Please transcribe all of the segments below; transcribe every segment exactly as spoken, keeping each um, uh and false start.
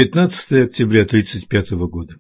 пятнадцатое октября тридцать пятого года.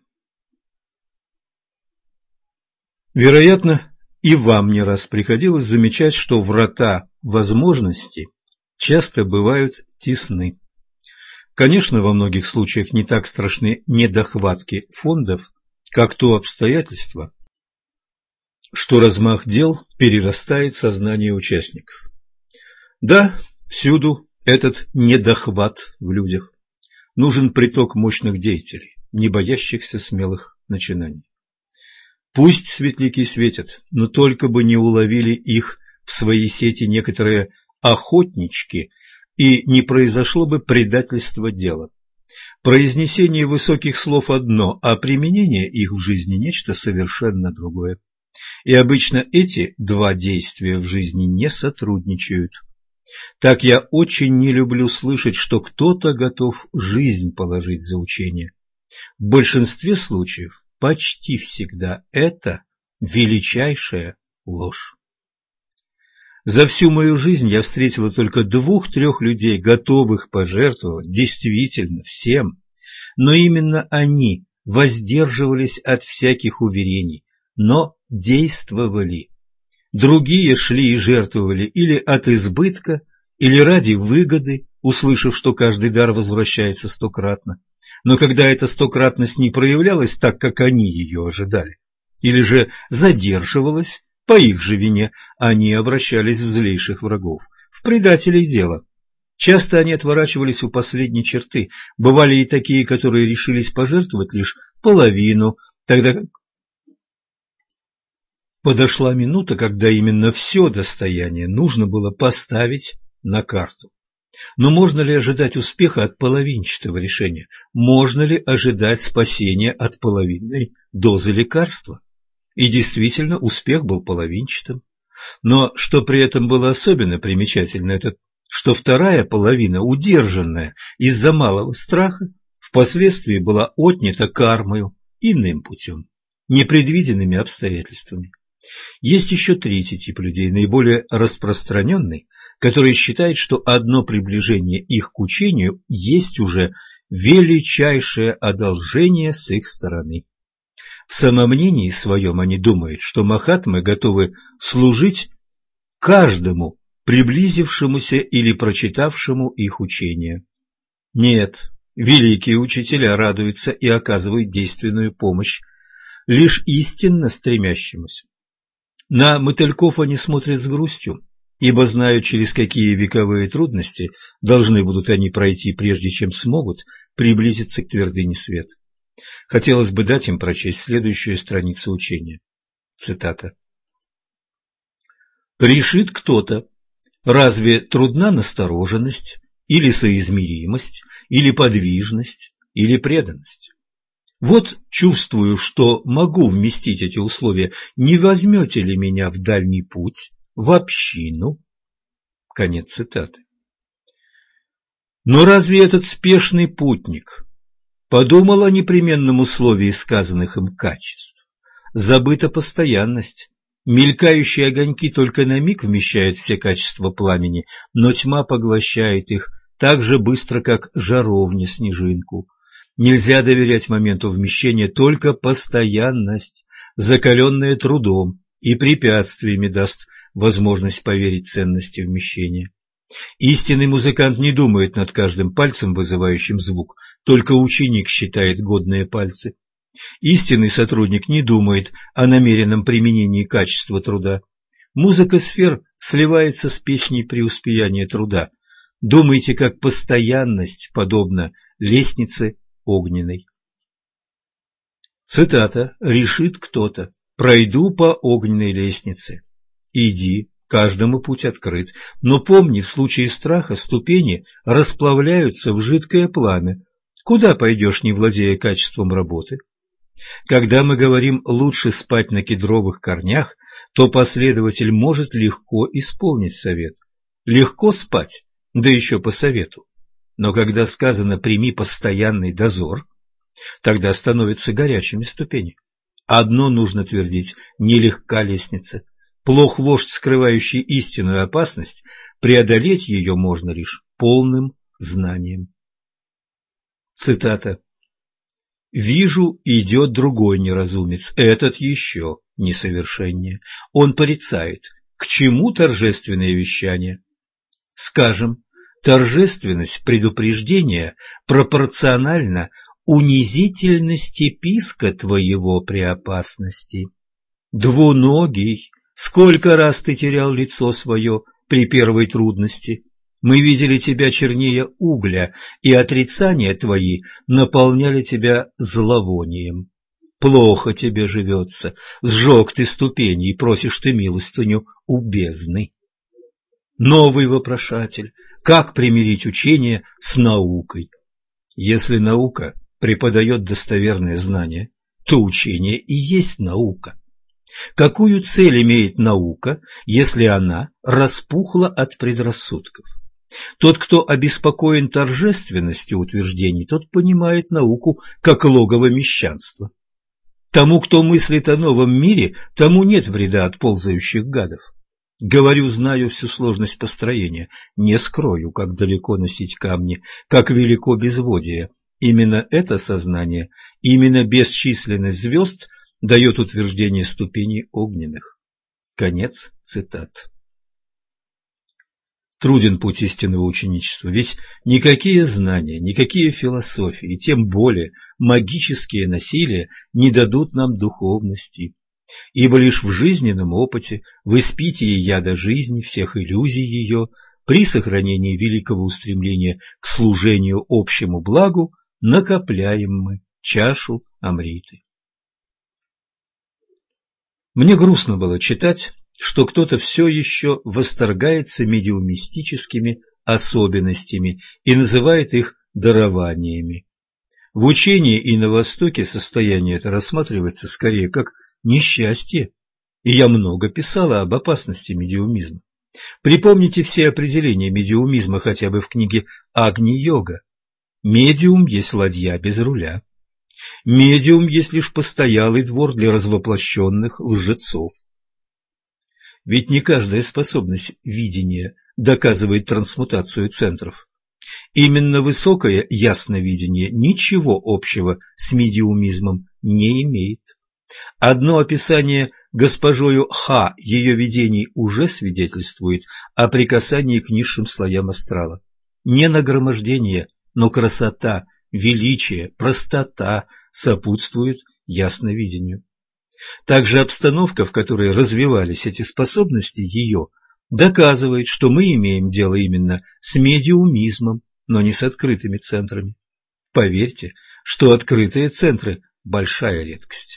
Вероятно, и вам не раз приходилось замечать, что врата возможностей часто бывают тесны. Конечно, во многих случаях не так страшны недохватки фондов, как то обстоятельство, что размах дел перерастает сознание участников. Да, всюду этот недохват в людях. Нужен приток мощных деятелей, не боящихся смелых начинаний. Пусть светляки светят, но только бы не уловили их в свои сети некоторые охотнички, и не произошло бы предательство дела. Произнесение высоких слов одно, а применение их в жизни нечто совершенно другое. И обычно эти два действия в жизни не сотрудничают. Так я очень не люблю слышать, что кто-то готов жизнь положить за учение. В большинстве случаев, почти всегда, это величайшая ложь. За всю мою жизнь я встретила только двух-трех людей, готовых пожертвовать действительно всем, но именно они воздерживались от всяких уверений, но действовали. Другие шли и жертвовали или от избытка, или ради выгоды, услышав, что каждый дар возвращается стократно. Но когда эта стократность не проявлялась так, как они ее ожидали, или же задерживалась по их же вине, они обращались в злейших врагов, в предателей дела. Часто они отворачивались у последней черты, бывали и такие, которые решились пожертвовать лишь половину, тогда как подошла минута, когда именно все достояние нужно было поставить на карту. Но можно ли ожидать успеха от половинчатого решения? Можно ли ожидать спасения от половинной дозы лекарства? И действительно, успех был половинчатым. Но что при этом было особенно примечательно, это что вторая половина, удержанная из-за малого страха, впоследствии была отнята кармою, иным путем, непредвиденными обстоятельствами. Есть еще третий тип людей, наиболее распространенный, который считает, что одно приближение их к учению есть уже величайшее одолжение с их стороны. В самомнении своем они думают, что махатмы готовы служить каждому приблизившемуся или прочитавшему их учение. Нет, великие учителя радуются и оказывают действенную помощь лишь истинно стремящемуся. На мотыльков они смотрят с грустью, ибо знают, через какие вековые трудности должны будут они пройти, прежде чем смогут приблизиться к твердыне света. Хотелось бы дать им прочесть следующую страницу учения. Цитата. «Решит кто-то, разве трудна настороженность, или соизмеримость, или подвижность, или преданность? Вот чувствую, что могу вместить эти условия. Не возьмете ли меня в дальний путь, в общину?» Конец цитаты. Но разве этот спешный путник подумал о непременном условии сказанных им качеств? Забыта постоянность. Мелькающие огоньки только на миг вмещают все качества пламени, но тьма поглощает их так же быстро, как жаровня снежинку. Нельзя доверять моменту вмещения, только постоянность, закаленная трудом и препятствиями, даст возможность поверить ценности вмещения. Истинный музыкант не думает над каждым пальцем, вызывающим звук, только ученик считает годные пальцы. Истинный сотрудник не думает о намеренном применении качества труда. Музыка сфер сливается с песней преуспеяния труда. Думайте, как постоянность подобна лестнице огненной. Цитата. «Решит кто-то: пройду по огненной лестнице. Иди, каждому путь открыт. Но помни, в случае страха ступени расплавляются в жидкое пламя. Куда пойдешь, не владея качеством работы?» Когда мы говорим «лучше спать на кедровых корнях», то последователь может легко исполнить совет. Легко спать, да еще по совету. Но когда сказано «прими постоянный дозор», тогда становятся горячими ступени. Одно нужно твердить: нелегка лестница. Плох вождь, скрывающий истинную опасность, преодолеть ее можно лишь полным знанием. Цитата. «Вижу, идет другой неразумец, этот еще несовершеннее. Он порицает, к чему торжественное вещание? Скажем, торжественность предупреждения пропорциональна унизительности писка твоего при опасности. Двуногий, сколько раз ты терял лицо свое при первой трудности? Мы видели тебя чернее угля, и отрицания твои наполняли тебя зловонием. Плохо тебе живется, сжег ты ступени и просишь ты милостыню у бездны. Новый вопрошатель, как примирить учение с наукой? Если наука преподает достоверные знания, то учение и есть наука. Какую цель имеет наука, если она распухла от предрассудков? Тот, кто обеспокоен торжественностью утверждений, тот понимает науку как логово мещанства. Тому, кто мыслит о новом мире, тому нет вреда от ползающих гадов. Говорю, знаю всю сложность построения, не скрою, как далеко носить камни, как велико безводие. Именно это сознание, именно бесчисленность звезд дает утверждение ступеней огненных. Конец цитат. Труден путь истинного ученичества, ведь никакие знания, никакие философии, тем более магические насилия не дадут нам духовности, ибо лишь в жизненном опыте, в испитии яда жизни, всех иллюзий ее, при сохранении великого устремления к служению общему благу, накопляем мы чашу Амриты. Мне грустно было читать, что кто-то все еще восторгается медиумистическими особенностями и называет их дарованиями. В учении и на Востоке состояние это рассматривается скорее как несчастье, и я много писала об опасности медиумизма. Припомните все определения медиумизма хотя бы в книге «Агни-йога». Медиум есть ладья без руля. Медиум есть лишь постоялый двор для развоплощенных лжецов. Ведь не каждая способность видения доказывает трансмутацию центров. Именно высокое ясновидение ничего общего с медиумизмом не имеет. Одно описание госпожою Ха ее видений уже свидетельствует о прикасании к низшим слоям астрала. Не нагромождение, но красота, величие, простота сопутствуют ясновидению. Также обстановка, в которой развивались эти способности ее, доказывает, что мы имеем дело именно с медиумизмом, но не с открытыми центрами. Поверьте, что открытые центры – большая редкость.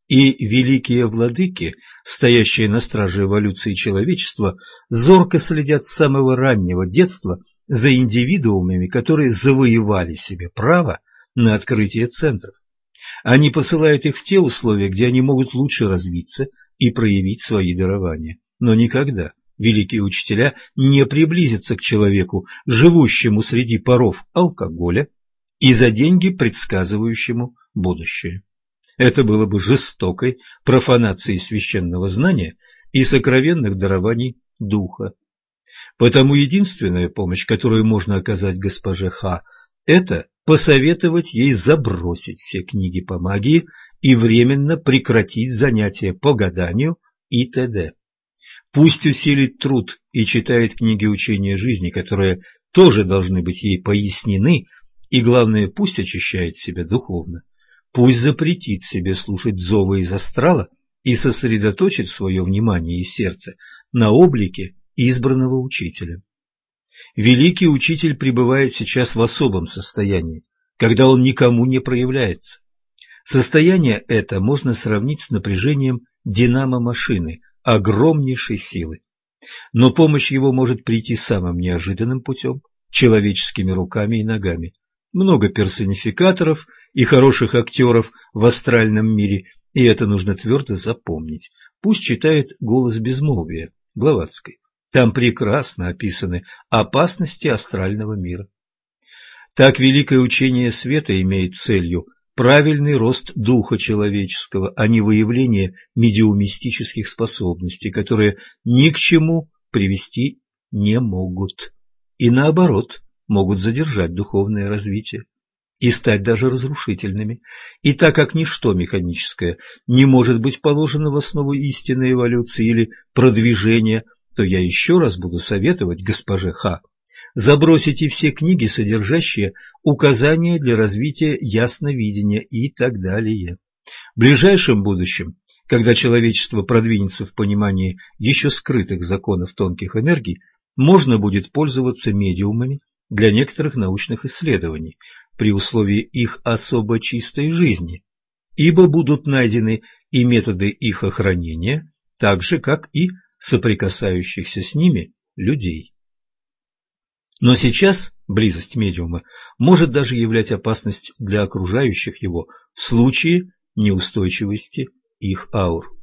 И великие владыки, стоящие на страже эволюции человечества, зорко следят с самого раннего детства за индивидуумами, которые завоевали себе право на открытие центров. Они посылают их в те условия, где они могут лучше развиться и проявить свои дарования. Но никогда великие учителя не приблизятся к человеку, живущему среди паров алкоголя и за деньги предсказывающему будущее. Это было бы жестокой профанацией священного знания и сокровенных дарований духа. Потому единственная помощь, которую можно оказать госпоже Ха, это посоветовать ей забросить все книги по магии и временно прекратить занятия по гаданию и т.д. Пусть усилит труд и читает книги учения жизни, которые тоже должны быть ей пояснены, и, главное, пусть очищает себя духовно. Пусть запретит себе слушать зовы из астрала и сосредоточит свое внимание и сердце на облике избранного учителя. Великий учитель пребывает сейчас в особом состоянии, когда он никому не проявляется. Состояние это можно сравнить с напряжением динамо-машины огромнейшей силы. Но помощь его может прийти самым неожиданным путем, человеческими руками и ногами. Много персонификаторов и хороших актеров в астральном мире, и это нужно твердо запомнить. Пусть читает «Голос безмолвия» Блаватской. Там прекрасно описаны опасности астрального мира. Так великое учение света имеет целью правильный рост духа человеческого, а не выявление медиумистических способностей, которые ни к чему привести не могут, и наоборот, могут задержать духовное развитие. и стать даже разрушительными. И так как ничто механическое не может быть положено в основу истинной эволюции или продвижения, то я еще раз буду советовать госпоже Х. забросить и все книги, содержащие указания для развития ясновидения и так далее. В ближайшем будущем, когда человечество продвинется в понимании еще скрытых законов тонких энергий, можно будет пользоваться медиумами для некоторых научных исследований при условии их особо чистой жизни, ибо будут найдены и методы их охранения, так же, как и соприкасающихся с ними людей. Но сейчас близость медиума может даже являть опасность для окружающих его в случае неустойчивости их аур.